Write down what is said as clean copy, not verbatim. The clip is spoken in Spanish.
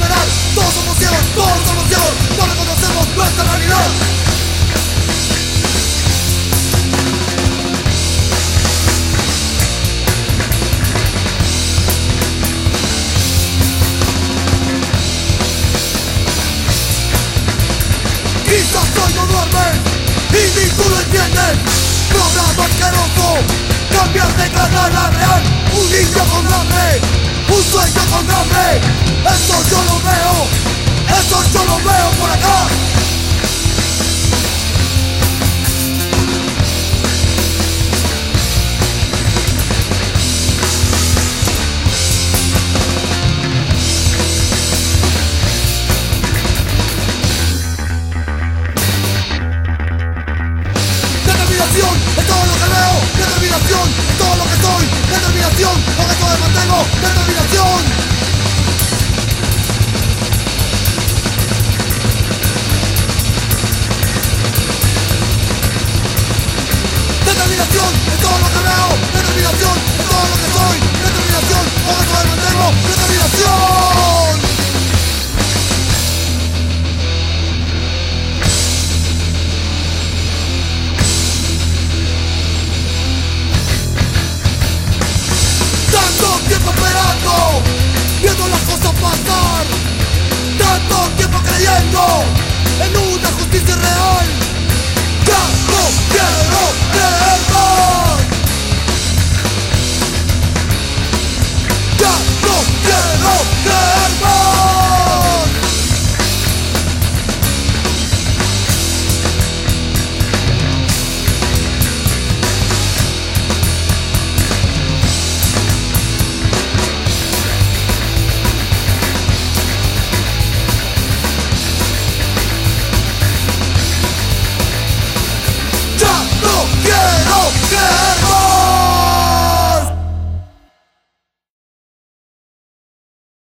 liberar. Todos somos ciegos, no reconocemos nuestra realidad. Quizás hoy no duermes y ni tú lo entiendes. Programa asqueroso, cambiar de cara a la real. Un niño con hambre, un sueño con hambre. Eso yo lo veo por acá. Determinación es todo lo que veo, determinación es todo lo que soy, determinación, lo que todo mantengo, determinación.